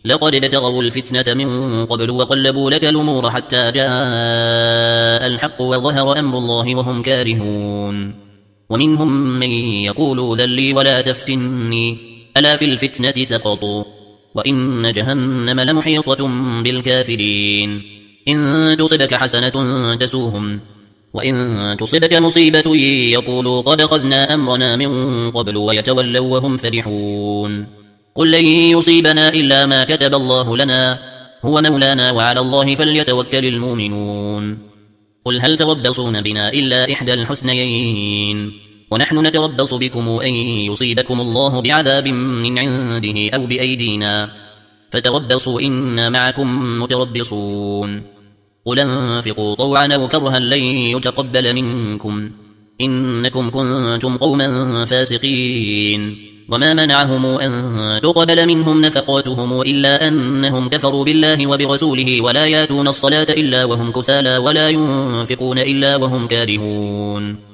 لقد ابتغوا الفتنة من قبل وقلبوا لك الأمور حتى جاء الحق وظهر أمر الله وهم كارهون ومنهم من يقول ذلي ولا تفتني ألا في الفتنة سقطوا وإن جهنم لمحيطة بالكافرين إن تصبك حسنة تسوهم وإن تصبك مصيبة يقولوا قد أخذنا أمرنا من قبل ويتولوا وهم فرحون قل لن يصيبنا إلا ما كتب الله لنا هو مولانا وعلى الله فليتوكل المؤمنون قل هل تربصون بنا إلا إحدى الحسنيين ونحن نتربص بكم أن يصيبكم الله بعذاب من عنده أو بأيدينا فتربصوا إنا معكم متربصون قل انفقوا طوعا أو كرها لن يتقبل منكم إنكم كنتم قوما فاسقين وما منعهم أن تقبل منهم نفقاتهم إلا أنهم كفروا بالله وبرسوله ولا ياتون الصلاة إلا وهم كسالى ولا ينفقون إلا وهم كارهون